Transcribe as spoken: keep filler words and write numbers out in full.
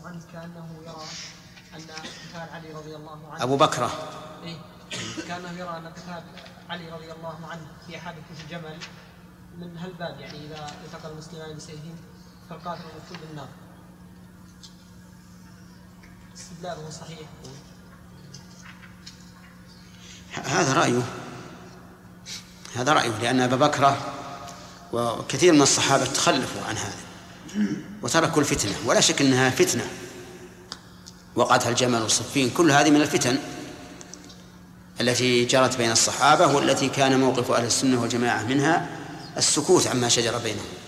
عنه كأنه يرى أن قتال علي رضي الله عنه أبو بكر إيه؟ كأنه يرى أن قتال علي رضي الله عنه في حادثة الجمل من هالباب، يعني إذا التقى المسلمان بسيفهم فالقاتل المقتول بالنار. استدلاله صحيح؟ هذا رأيه هذا رأيه لأن أبا بكر وكثير من الصحابة تخلفوا عن هذا وتركوا الفتنة، ولا شك أنها فتنة، وقعت الجمل والصفين، كل هذه من الفتن التي جرت بين الصحابة، والتي كان موقف أهل السنة والجماعة منها السكوت عما شجر بينهم.